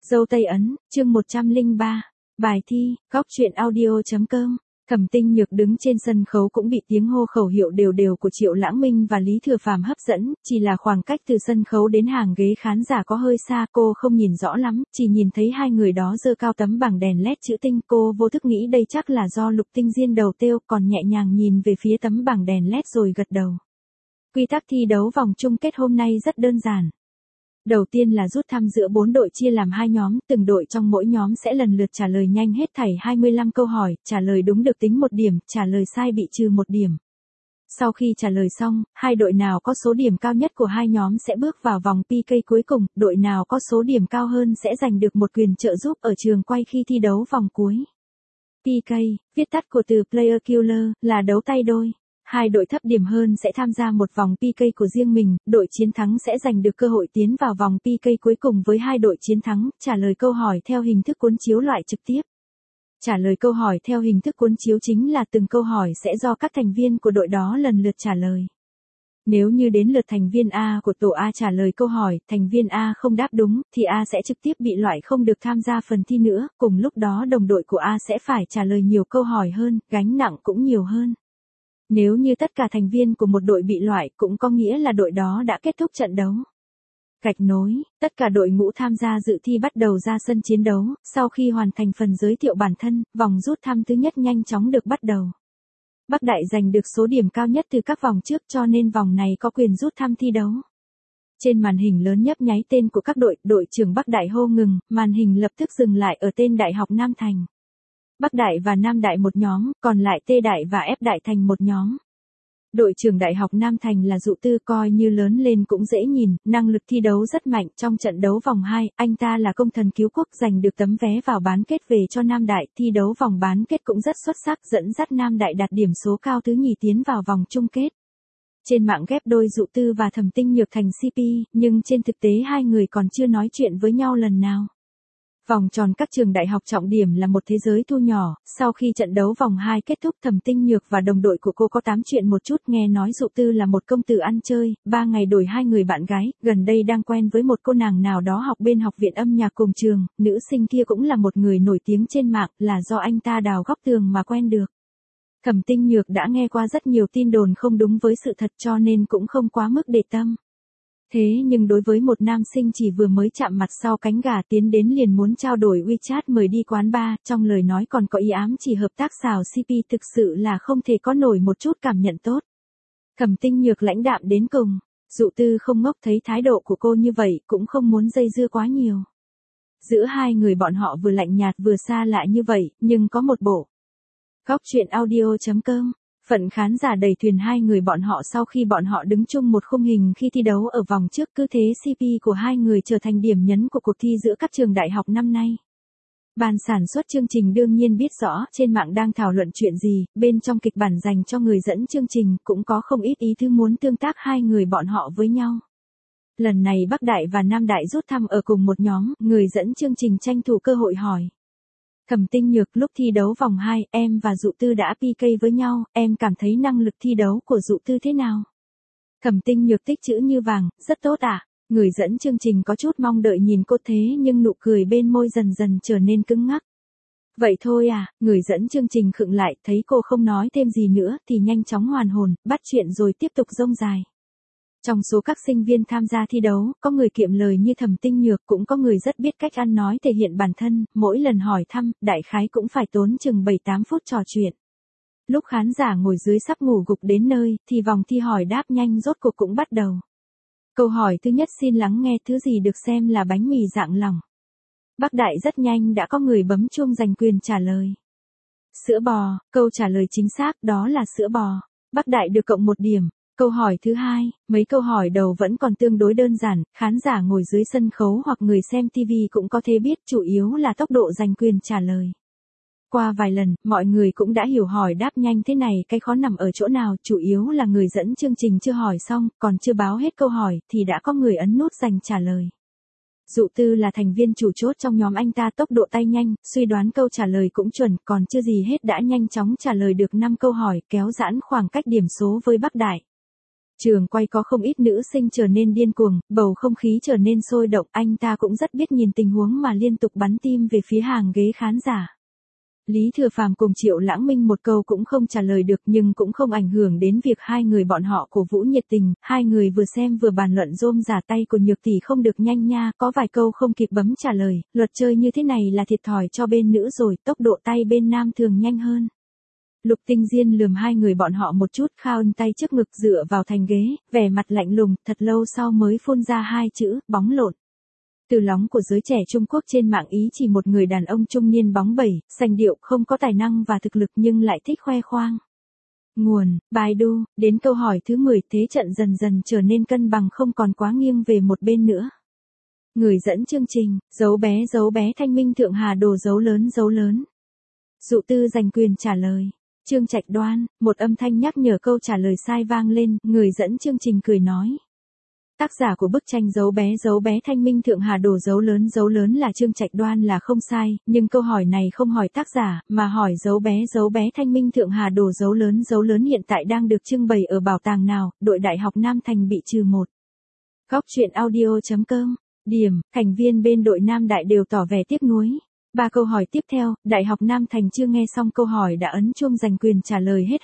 Dâu Tây Ấn, chương 103. Bài thi, góc truyện audio.com. Thẩm Tinh Nhược đứng trên sân khấu cũng bị tiếng hô khẩu hiệu đều đều của Triệu Lãng Minh và Lý Thừa Phàm hấp dẫn, chỉ là khoảng cách từ sân khấu đến hàng ghế khán giả có hơi xa, cô không nhìn rõ lắm, chỉ nhìn thấy hai người đó giơ cao tấm bảng đèn LED chữ tinh, cô vô thức nghĩ đây chắc là do Lục Tinh Diên đầu têu, còn nhẹ nhàng nhìn về phía tấm bảng đèn LED rồi gật đầu. Quy tắc thi đấu vòng chung kết hôm nay rất đơn giản. Đầu tiên là rút thăm giữa 4 đội chia làm 2 nhóm, từng đội trong mỗi nhóm sẽ lần lượt trả lời nhanh hết thảy 25 câu hỏi, trả lời đúng được tính 1 điểm, trả lời sai bị trừ 1 điểm. Sau khi trả lời xong, hai đội nào có số điểm cao nhất của hai nhóm sẽ bước vào vòng PK cuối cùng, đội nào có số điểm cao hơn sẽ giành được một quyền trợ giúp ở trường quay khi thi đấu vòng cuối. PK, viết tắt của từ Player Killer, là đấu tay đôi. Hai đội thấp điểm hơn sẽ tham gia một vòng PK của riêng mình, đội chiến thắng sẽ giành được cơ hội tiến vào vòng PK cuối cùng với hai đội chiến thắng, trả lời câu hỏi theo hình thức cuốn chiếu loại trực tiếp. Trả lời câu hỏi theo hình thức cuốn chiếu chính là từng câu hỏi sẽ do các thành viên của đội đó lần lượt trả lời. Nếu như đến lượt thành viên A của tổ A trả lời câu hỏi, thành viên A không đáp đúng, thì A sẽ trực tiếp bị loại không được tham gia phần thi nữa, cùng lúc đó đồng đội của A sẽ phải trả lời nhiều câu hỏi hơn, gánh nặng cũng nhiều hơn. Nếu như tất cả thành viên của một đội bị loại cũng có nghĩa là đội đó đã kết thúc trận đấu. Gạch nối, tất cả đội ngũ tham gia dự thi bắt đầu ra sân chiến đấu, sau khi hoàn thành phần giới thiệu bản thân, vòng rút thăm thứ nhất nhanh chóng được bắt đầu. Bắc Đại giành được số điểm cao nhất từ các vòng trước cho nên vòng này có quyền rút thăm thi đấu. Trên màn hình lớn nhấp nháy tên của các đội trưởng Bắc Đại hô ngừng, màn hình lập tức dừng lại ở tên Đại học Nam Thành. Bắc Đại và Nam Đại một nhóm, còn lại T Đại và F Đại thành một nhóm. Đội trưởng Đại học Nam Thành là Dụ Tư, coi như lớn lên cũng dễ nhìn, năng lực thi đấu rất mạnh. Trong trận đấu vòng 2, anh ta là công thần cứu quốc, giành được tấm vé vào bán kết về cho Nam Đại, thi đấu vòng bán kết cũng rất xuất sắc, dẫn dắt Nam Đại đạt điểm số cao thứ nhì tiến vào vòng chung kết. Trên mạng ghép đôi Dụ Tư và Thẩm Tinh Nhược thành CP, nhưng trên thực tế hai người còn chưa nói chuyện với nhau lần nào. Vòng tròn các trường đại học trọng điểm là một thế giới thu nhỏ, sau khi trận đấu vòng 2 kết thúc, Thẩm Tinh Nhược và đồng đội của cô có tám chuyện một chút, nghe nói Dụ Tư là một công tử ăn chơi, 3 ngày đổi 2 người bạn gái, gần đây đang quen với một cô nàng nào đó học bên học viện âm nhạc cùng trường, nữ sinh kia cũng là một người nổi tiếng trên mạng, là do anh ta đào góc tường mà quen được. Thẩm Tinh Nhược đã nghe qua rất nhiều tin đồn không đúng với sự thật cho nên cũng không quá mức để tâm. Thế nhưng đối với một nam sinh chỉ vừa mới chạm mặt sau cánh gà tiến đến liền muốn trao đổi WeChat mời đi quán bar, trong lời nói còn có ý ám chỉ hợp tác xào CP, thực sự là không thể có nổi một chút cảm nhận tốt. Thẩm Tinh Nhược lãnh đạm đến cùng, Dụ Tư không ngốc, thấy thái độ của cô như vậy cũng không muốn dây dưa quá nhiều. Giữa hai người bọn họ vừa lạnh nhạt vừa xa lạ như vậy, nhưng có một bộ. Góc truyện audio.com. Phận khán giả đầy thuyền hai người bọn họ sau khi bọn họ đứng chung một khung hình khi thi đấu ở vòng trước, cứ thế CP của hai người trở thành điểm nhấn của cuộc thi giữa các trường đại học năm nay. Ban sản xuất chương trình đương nhiên biết rõ trên mạng đang thảo luận chuyện gì, bên trong kịch bản dành cho người dẫn chương trình cũng có không ít ý thứ muốn tương tác hai người bọn họ với nhau. Lần này Bắc Đại và Nam Đại rút thăm ở cùng một nhóm, người dẫn chương trình tranh thủ cơ hội hỏi. Thẩm Tinh Nhược, lúc thi đấu vòng 2, em và Dụ Tư đã PK với nhau, em cảm thấy năng lực thi đấu của Dụ Tư thế nào? Thẩm Tinh Nhược tích chữ như vàng, rất tốt ạ. Người dẫn chương trình có chút mong đợi nhìn cô thế nhưng nụ cười bên môi dần dần trở nên cứng ngắc. Vậy thôi à, người dẫn chương trình khựng lại, thấy cô không nói thêm gì nữa thì nhanh chóng hoàn hồn, bắt chuyện rồi tiếp tục rông dài. Trong số các sinh viên tham gia thi đấu, có người kiệm lời như Thẩm Tinh Nhược, cũng có người rất biết cách ăn nói thể hiện bản thân, mỗi lần hỏi thăm, đại khái cũng phải tốn chừng 7-8 phút trò chuyện. Lúc khán giả ngồi dưới sắp ngủ gục đến nơi, thì vòng thi hỏi đáp nhanh rốt cuộc cũng bắt đầu. Câu hỏi thứ nhất, xin lắng nghe, thứ gì được xem là bánh mì dạng lỏng? Bắc Đại rất nhanh đã có người bấm chuông giành quyền trả lời. Sữa bò, câu trả lời chính xác đó là sữa bò. Bắc Đại được cộng 1 điểm. Câu hỏi thứ hai, mấy câu hỏi đầu vẫn còn tương đối đơn giản, khán giả ngồi dưới sân khấu hoặc người xem TV cũng có thể biết, chủ yếu là tốc độ giành quyền trả lời. Qua vài lần, mọi người cũng đã hiểu hỏi đáp nhanh thế này cái khó nằm ở chỗ nào, chủ yếu là người dẫn chương trình chưa hỏi xong, còn chưa báo hết câu hỏi, thì đã có người ấn nút giành trả lời. Dụ Tư là thành viên chủ chốt trong nhóm, anh ta tốc độ tay nhanh, suy đoán câu trả lời cũng chuẩn, còn chưa gì hết đã nhanh chóng trả lời được 5 câu hỏi, kéo giãn khoảng cách điểm số với Bắc Đại. Trường quay có không ít nữ sinh trở nên điên cuồng, bầu không khí trở nên sôi động, anh ta cũng rất biết nhìn tình huống mà liên tục bắn tim về phía hàng ghế khán giả. Lý Thừa Phàm cùng Triệu Lãng Minh một câu cũng không trả lời được nhưng cũng không ảnh hưởng đến việc hai người bọn họ cổ vũ nhiệt tình, hai người vừa xem vừa bàn luận rôm rả tay của Nhược tỷ không được nhanh nha, có vài câu không kịp bấm trả lời, luật chơi như thế này là thiệt thòi cho bên nữ rồi, tốc độ tay bên nam thường nhanh hơn. Lục Tinh Diên lườm hai người bọn họ một chút, khao tay trước ngực dựa vào thành ghế, vẻ mặt lạnh lùng, thật lâu sau mới phun ra hai chữ, bóng lộn. Từ lóng của giới trẻ Trung Quốc trên mạng ý chỉ một người đàn ông trung niên bóng bẩy, sành điệu, không có tài năng và thực lực nhưng lại thích khoe khoang. Nguồn, Baidu, đến câu hỏi thứ 10, thế trận dần dần trở nên cân bằng không còn quá nghiêng về một bên nữa. Người dẫn chương trình, dấu bé Thanh Minh Thượng Hà đồ dấu lớn. Dụ Tư giành quyền trả lời. Trương Trạch Đoan, một âm thanh nhắc nhở câu trả lời sai vang lên, người dẫn chương trình cười nói. Tác giả của bức tranh dấu bé Thanh Minh Thượng Hà đổ dấu lớn là Trương Trạch Đoan là không sai, nhưng câu hỏi này không hỏi tác giả, mà hỏi dấu bé Thanh Minh Thượng Hà đổ dấu lớn hiện tại đang được trưng bày ở bảo tàng nào, đội Đại học Nam Thành bị -1. Góc truyện audio.com, điểm, thành viên bên đội Nam Đại đều tỏ vẻ tiếc nuối. 3 câu hỏi tiếp theo, Đại học Nam Thành chưa nghe xong câu hỏi đã ấn chuông giành quyền trả lời hết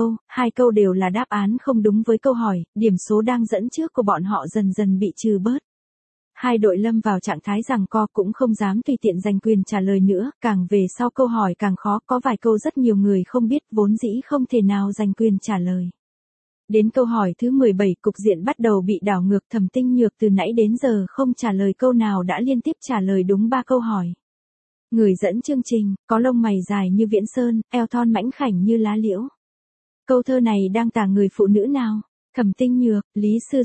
2 câu đều là đáp án không đúng với câu hỏi, điểm số đang dẫn trước của bọn họ dần dần bị trừ bớt. Hai đội lâm vào trạng thái giằng co cũng không dám tùy tiện giành quyền trả lời nữa, càng về sau câu hỏi càng khó, có vài câu rất nhiều người không biết vốn dĩ không thể nào giành quyền trả lời. Đến câu hỏi thứ 17, cục diện bắt đầu bị đảo ngược, Thẩm Tinh Nhược từ nãy đến giờ không trả lời câu nào đã liên tiếp trả lời đúng 3 câu hỏi. Người dẫn chương trình, có lông mày dài như viễn sơn, eo thon mảnh khảnh như lá liễu. Câu thơ này đang tả người phụ nữ nào? Thẩm Tinh Nhược, Lý Sư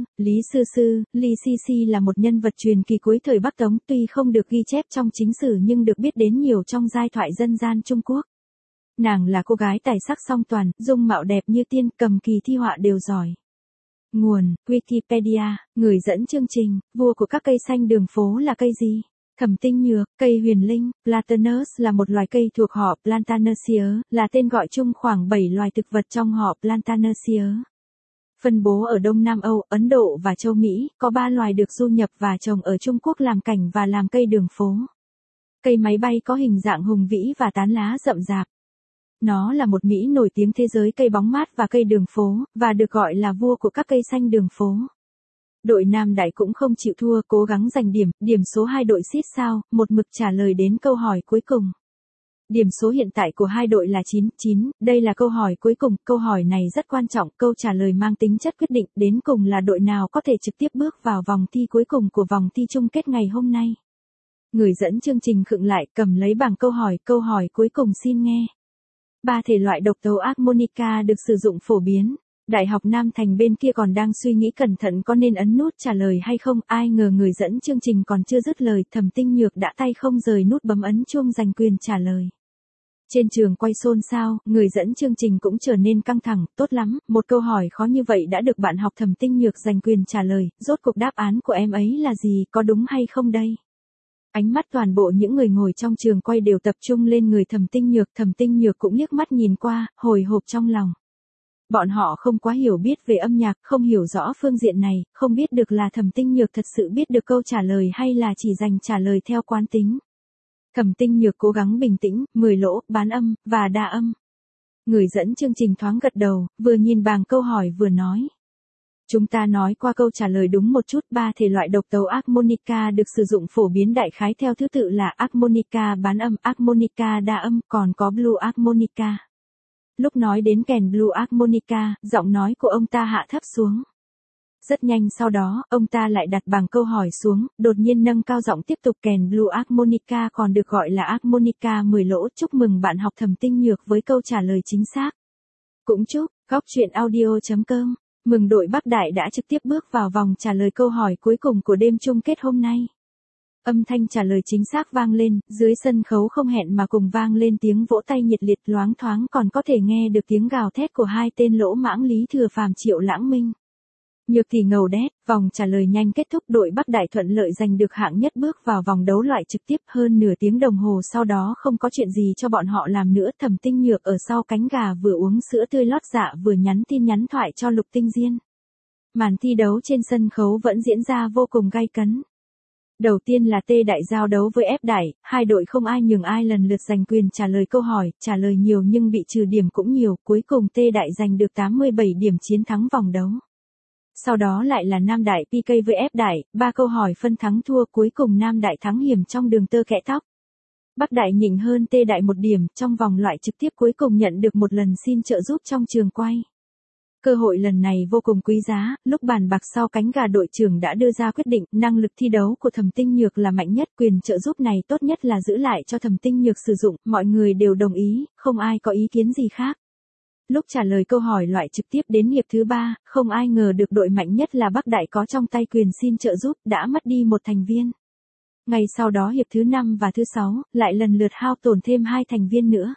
Sư, Lý Si Si là một nhân vật truyền kỳ cuối thời Bắc Tống, tuy không được ghi chép trong chính sử nhưng được biết đến nhiều trong giai thoại dân gian Trung Quốc. Nàng là cô gái tài sắc song toàn, dung mạo đẹp như tiên, cầm kỳ thi họa đều giỏi. Nguồn, Wikipedia, người dẫn chương trình, vua của các cây xanh đường phố là cây gì? Thẩm Tinh Nhược, cây huyền linh, Platanus là một loài cây thuộc họ Plantanaceae, là tên gọi chung khoảng 7 loài thực vật trong họ Plantanaceae. Phân bố ở Đông Nam Âu, Ấn Độ và châu Mỹ, có 3 loài được du nhập và trồng ở Trung Quốc làm cảnh và làm cây đường phố. Cây máy bay có hình dạng hùng vĩ và tán lá rậm rạp. Nó là một Mỹ nổi tiếng thế giới cây bóng mát và cây đường phố, và được gọi là vua của các cây xanh đường phố. Đội Nam Đại cũng không chịu thua, cố gắng giành điểm số 2 đội xít sao, một mực trả lời đến câu hỏi cuối cùng. Điểm số hiện tại của hai đội là 9, đây là câu hỏi cuối cùng, câu hỏi này rất quan trọng, câu trả lời mang tính chất quyết định, đến cùng là đội nào có thể trực tiếp bước vào vòng thi cuối cùng của vòng thi chung kết ngày hôm nay. Người dẫn chương trình khựng lại, cầm lấy bảng câu hỏi cuối cùng xin nghe. 3 thể loại độc tố harmonica được sử dụng phổ biến. Đại học Nam Thành bên kia còn đang suy nghĩ cẩn thận có nên ấn nút trả lời hay không, ai ngờ người dẫn chương trình còn chưa dứt lời, Thẩm Tinh Nhược đã tay không rời nút bấm ấn chuông giành quyền trả lời. Trên trường quay xôn xao, người dẫn chương trình cũng trở nên căng thẳng, tốt lắm, một câu hỏi khó như vậy đã được bạn học Thẩm Tinh Nhược giành quyền trả lời, rốt cuộc đáp án của em ấy là gì, có đúng hay không đây? Ánh mắt toàn bộ những người ngồi trong trường quay đều tập trung lên người Thẩm Tinh Nhược cũng liếc mắt nhìn qua, hồi hộp trong lòng. Bọn họ không quá hiểu biết về âm nhạc, không hiểu rõ phương diện này, không biết được là Thẩm Tinh Nhược thật sự biết được câu trả lời hay là chỉ dành trả lời theo quán tính. Thẩm Tinh Nhược cố gắng bình tĩnh, 10 lỗ, bán âm, và đa âm. Người dẫn chương trình thoáng gật đầu, vừa nhìn bảng câu hỏi vừa nói. Chúng ta nói qua câu trả lời đúng một chút, 3 thể loại độc tấu harmonica được sử dụng phổ biến đại khái theo thứ tự là harmonica bán âm, harmonica đa âm, còn có blue harmonica. Lúc nói đến kèn blue harmonica, giọng nói của ông ta hạ thấp xuống. Rất nhanh sau đó, ông ta lại đặt bảng câu hỏi xuống, đột nhiên nâng cao giọng tiếp tục, kèn blue harmonica còn được gọi là harmonica 10 lỗ, chúc mừng bạn học Thẩm Tinh Nhược với câu trả lời chính xác. Cũng chúc, góc truyện audio.com, mừng đội Bắc Đại đã trực tiếp bước vào vòng trả lời câu hỏi cuối cùng của đêm chung kết hôm nay. Âm thanh trả lời chính xác vang lên, dưới sân khấu không hẹn mà cùng vang lên tiếng vỗ tay nhiệt liệt, loáng thoáng còn có thể nghe được tiếng gào thét của hai tên lỗ mãng Lý Thừa Phàm Triệu Lãng Minh. Nhược thì ngầu đét, vòng trả lời nhanh kết thúc, đội Bắc Đại thuận lợi giành được hạng nhất bước vào vòng đấu loại trực tiếp, hơn nửa tiếng đồng hồ sau đó không có chuyện gì cho bọn họ làm nữa, Thẩm Tinh Nhược ở sau cánh gà vừa uống sữa tươi lót dạ vừa nhắn tin nhắn thoại cho Lục Tinh Diên. Màn thi đấu trên sân khấu vẫn diễn ra vô cùng gay cấn. Đầu tiên là T Đại giao đấu với F Đại, hai đội không ai nhường ai lần lượt giành quyền trả lời câu hỏi, trả lời nhiều nhưng bị trừ điểm cũng nhiều, cuối cùng T Đại giành được 87 điểm chiến thắng vòng đấu. Sau đó lại là Nam Đại PK với F Đại, 3 câu hỏi phân thắng thua, cuối cùng Nam Đại thắng hiểm trong đường tơ kẽ tóc. Bắc Đại nhỉnh hơn T Đại 1 điểm, trong vòng loại trực tiếp cuối cùng nhận được một lần xin trợ giúp trong trường quay. Cơ hội lần này vô cùng quý giá, lúc bàn bạc sau cánh gà đội trưởng đã đưa ra quyết định, năng lực thi đấu của Thẩm Tinh Nhược là mạnh nhất, quyền trợ giúp này tốt nhất là giữ lại cho Thẩm Tinh Nhược sử dụng, mọi người đều đồng ý, không ai có ý kiến gì khác. Lúc trả lời câu hỏi loại trực tiếp đến hiệp thứ 3, không ai ngờ được đội mạnh nhất là Bắc Đại có trong tay quyền xin trợ giúp, đã mất đi một thành viên. Ngày sau đó hiệp thứ 5 và thứ 6, lại lần lượt hao tổn thêm 2 thành viên nữa.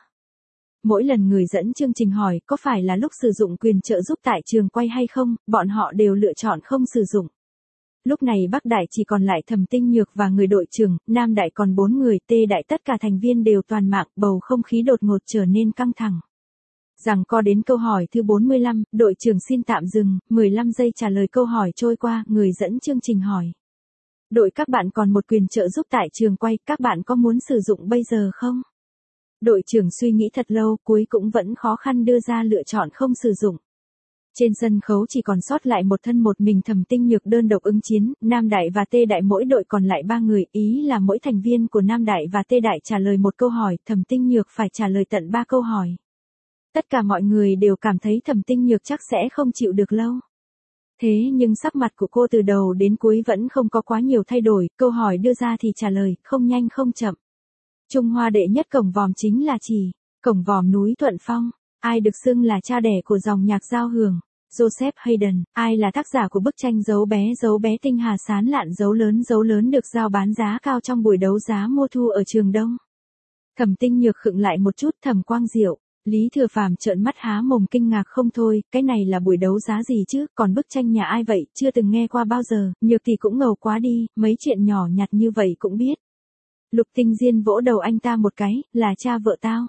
Mỗi lần người dẫn chương trình hỏi có phải là lúc sử dụng quyền trợ giúp tại trường quay hay không, bọn họ đều lựa chọn không sử dụng. Lúc này Bắc Đại chỉ còn lại Thẩm Tinh Nhược và người đội trưởng, Nam Đại còn 4 người, T Đại tất cả thành viên đều toàn mạng, bầu không khí đột ngột trở nên căng thẳng. Giằng co đến câu hỏi thứ 45, đội trưởng xin tạm dừng, 15 giây trả lời câu hỏi trôi qua, người dẫn chương trình hỏi. Đội các bạn còn một quyền trợ giúp tại trường quay, các bạn có muốn sử dụng bây giờ không? Đội trưởng suy nghĩ thật lâu, cuối cũng vẫn khó khăn đưa ra lựa chọn không sử dụng. Trên sân khấu chỉ còn sót lại một thân một mình Thẩm Tinh Nhược đơn độc ứng chiến, Nam Đại và T Đại mỗi đội còn lại 3 người, ý là mỗi thành viên của Nam Đại và T Đại trả lời một câu hỏi, Thẩm Tinh Nhược phải trả lời tận 3 câu hỏi. Tất cả mọi người đều cảm thấy Thẩm Tinh Nhược chắc sẽ không chịu được lâu. Thế nhưng sắc mặt của cô từ đầu đến cuối vẫn không có quá nhiều thay đổi, câu hỏi đưa ra thì trả lời, không nhanh không chậm. Trung Hoa đệ nhất cổng vòm chính là chỉ cổng vòm núi Thuận Phong, ai được xưng là cha đẻ của dòng nhạc giao hưởng, Joseph Haydn, ai là tác giả của bức tranh dấu bé tinh hà sán lạn dấu lớn được giao bán giá cao trong buổi đấu giá mùa thu ở Trường Đông. Thẩm Tinh Nhược khựng lại một chút, Thẩm Quang Diệu, Lý Thừa Phàm trợn mắt há mồm kinh ngạc không thôi, cái này là buổi đấu giá gì chứ, còn bức tranh nhà ai vậy, chưa từng nghe qua bao giờ, Nhược thì cũng ngầu quá đi, mấy chuyện nhỏ nhặt như vậy cũng biết. Lục Tinh Diên vỗ đầu anh ta một cái, là cha vợ tao.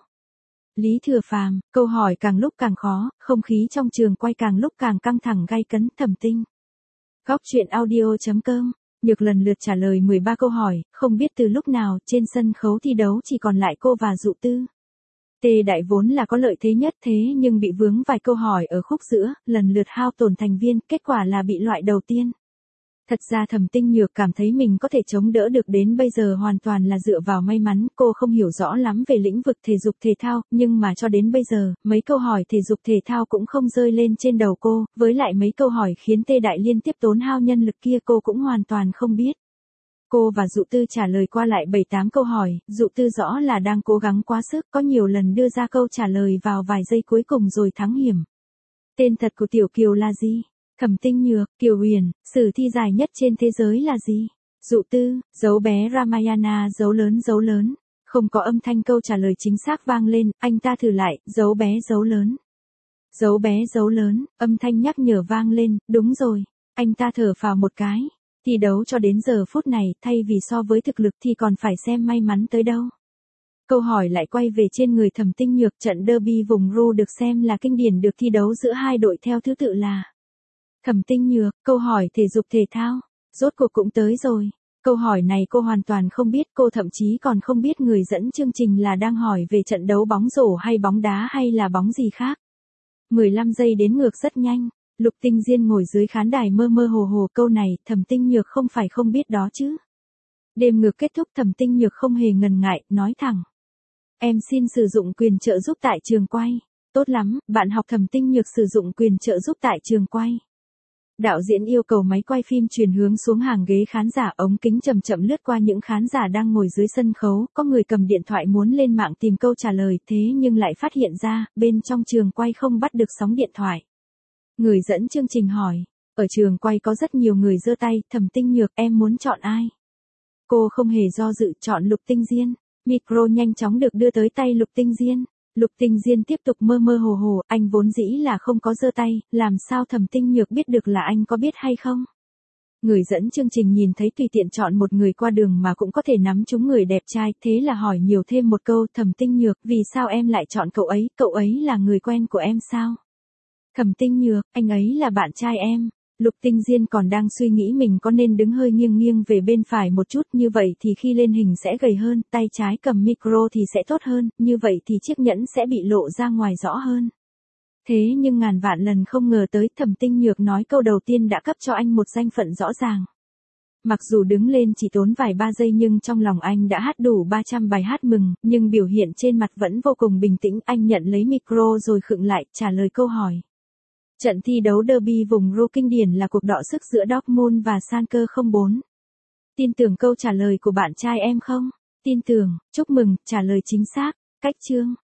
Lý Thừa Phàm, câu hỏi càng lúc càng khó, không khí trong trường quay càng lúc càng căng thẳng gay cấn. Thẩm Tinh. Góc truyện audio.com, Nhược lần lượt trả lời 13 câu hỏi, không biết từ lúc nào trên sân khấu thi đấu chỉ còn lại cô và Dụ Tư. T Đại vốn là có lợi thế nhất thế nhưng bị vướng vài câu hỏi ở khúc giữa, lần lượt hao tổn thành viên, kết quả là bị loại đầu tiên. Thật ra Thẩm Tinh Nhược cảm thấy mình có thể chống đỡ được đến bây giờ hoàn toàn là dựa vào may mắn, cô không hiểu rõ lắm về lĩnh vực thể dục thể thao, nhưng mà cho đến bây giờ, mấy câu hỏi thể dục thể thao cũng không rơi lên trên đầu cô, với lại mấy câu hỏi khiến T Đại liên tiếp tốn hao nhân lực kia cô cũng hoàn toàn không biết. Cô và Dụ Tư trả lời qua lại 7-8 câu hỏi, Dụ Tư rõ là đang cố gắng quá sức, có nhiều lần đưa ra câu trả lời vào vài giây cuối cùng rồi thắng hiểm. Tên thật của Tiểu Kiều là gì? Thẩm Tinh Nhược, Kiều Huyền, sử thi dài nhất trên thế giới là gì? Dụ Tư, dấu bé Ramayana dấu lớn. Không có âm thanh câu trả lời chính xác vang lên, anh ta thử lại, dấu bé dấu lớn. Dấu bé dấu lớn, âm thanh nhắc nhở vang lên, đúng rồi. Anh ta thở phào một cái. Thi đấu cho đến giờ phút này, thay vì so với thực lực thì còn phải xem may mắn tới đâu. Câu hỏi lại quay về trên người Thẩm Tinh Nhược, trận derby vùng Ru được xem là kinh điển được thi đấu giữa hai đội theo thứ tự là Thẩm Tinh Nhược, câu hỏi thể dục thể thao, rốt cuộc cũng tới rồi. Câu hỏi này cô hoàn toàn không biết, cô thậm chí còn không biết người dẫn chương trình là đang hỏi về trận đấu bóng rổ hay bóng đá hay là bóng gì khác. 15 giây đến ngược rất nhanh, Lục Tinh Diên ngồi dưới khán đài mơ mơ hồ hồ, câu này Thẩm Tinh Nhược không phải không biết đó chứ. Đêm ngược kết thúc, Thẩm Tinh Nhược không hề ngần ngại, nói thẳng. Em xin sử dụng quyền trợ giúp tại trường quay. Tốt lắm, bạn học Thẩm Tinh Nhược sử dụng quyền trợ giúp tại trường quay. Đạo diễn yêu cầu máy quay phim chuyển hướng xuống hàng ghế khán giả, ống kính chậm chậm lướt qua những khán giả đang ngồi dưới sân khấu, có người cầm điện thoại muốn lên mạng tìm câu trả lời, thế nhưng lại phát hiện ra, bên trong trường quay không bắt được sóng điện thoại. Người dẫn chương trình hỏi, ở trường quay có rất nhiều người giơ tay, Thẩm Tinh Nhược, em muốn chọn ai? Cô không hề do dự, chọn Lục Tinh Diên. Micro nhanh chóng được đưa tới tay Lục Tinh Diên. Lục Tinh Diên tiếp tục mơ mơ hồ hồ, anh vốn dĩ là không có giơ tay, làm sao Thẩm Tinh Nhược biết được là anh có biết hay không? Người dẫn chương trình nhìn thấy tùy tiện chọn một người qua đường mà cũng có thể nắm trúng người đẹp trai, thế là hỏi nhiều thêm một câu, Thẩm Tinh Nhược, vì sao em lại chọn cậu ấy là người quen của em sao? Thẩm Tinh Nhược, anh ấy là bạn trai em. Lục Tinh Diên còn đang suy nghĩ mình có nên đứng hơi nghiêng nghiêng về bên phải một chút, như vậy thì khi lên hình sẽ gầy hơn, tay trái cầm micro thì sẽ tốt hơn, như vậy thì chiếc nhẫn sẽ bị lộ ra ngoài rõ hơn. Thế nhưng ngàn vạn lần không ngờ tới, Thẩm Tinh Nhược nói câu đầu tiên đã cấp cho anh một danh phận rõ ràng. Mặc dù đứng lên chỉ tốn vài ba giây nhưng trong lòng anh đã hát đủ 300 bài hát mừng, nhưng biểu hiện trên mặt vẫn vô cùng bình tĩnh. Anh nhận lấy micro rồi khựng lại, trả lời câu hỏi. Trận thi đấu derby vùng Ruhr kinh điển là cuộc đọ sức giữa Dortmund và Schalke 04. Tin tưởng câu trả lời của bạn trai em không? Tin tưởng, chúc mừng, trả lời chính xác. Cách chương